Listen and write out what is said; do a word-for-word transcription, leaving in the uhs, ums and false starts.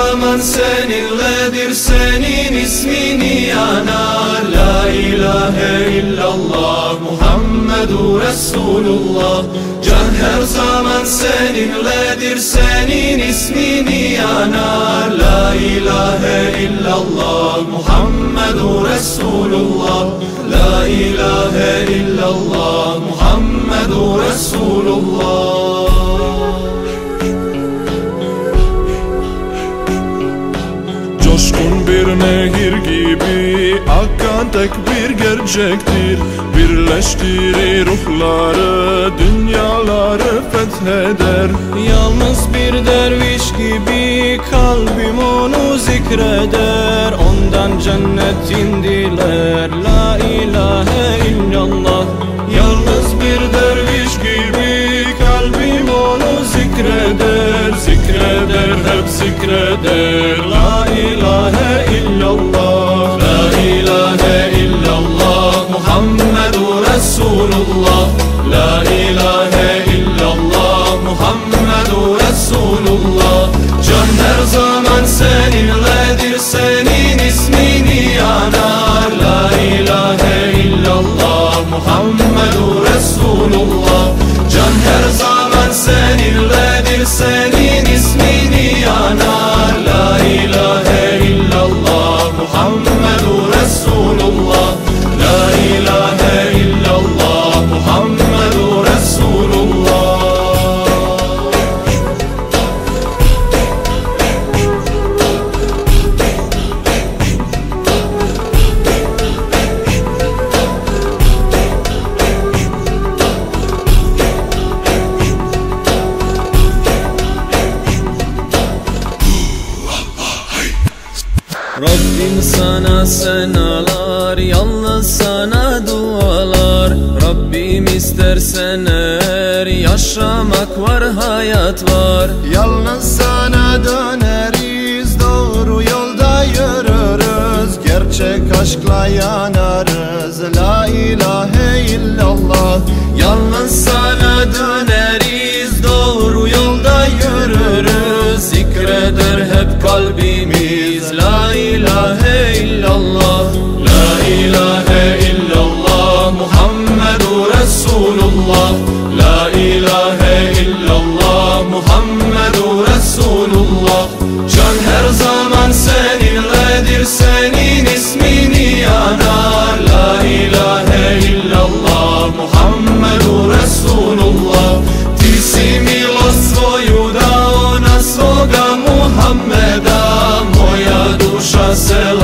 zaman seninledir, senin ismini yanar. La ilahe illallah Muhammedur Resulullah. Can her zaman seninledir, senin ismini yanar. La ilahe illallah Muhammedur Resulullah. La ilahe illallah Muhammedur Resulullah. Coşkun bir nehir gibi akan tek bir gerçektir. Birleştirir ruhları, dünyaları fetheder. Yalnız bir derviş gibi kalbim onu zikreder. Ondan cennetin diler, la ilahe illallah. Yalnız bir derviş gibi kalbim onu zikreder. Zikreder, hep zikreder. La ilahe illallah. La ilahe illallah Muhammedur Resulullah. La ilahe illallah Muhammedur Resulullah. Can her zaman seninledir, senin ismini yanar. La ilahe illallah Muhammedur Resulullah. Can her zaman seninledir, senin ismini yanar. La ilahe illallah Muhammedur Resulullah. La ilahe illallah Muhammedur Resulullah. Rabbim sana senalar, yalnız sana dualar. Rabbim istersen eğer yaşamak var, hayat var. Yalnız sana döneriz, doğru yolda yürürüz. Gerçek aşkla yanarız, la ilahe illallah. Yalnız sana döneriz, doğru yolda yürürüz. Zikreder hep kalbimiz, la ilahe illallah. La ilahe illallah Muhammedur Resulullah. La ilahe illallah Muhammedur Resulullah. Can her zaman seninledir, senin ismini yanar. La ilahe illallah Muhammedur Resulullah. Ti si milost svoju dao na svoga Muhammeda. Moja duša se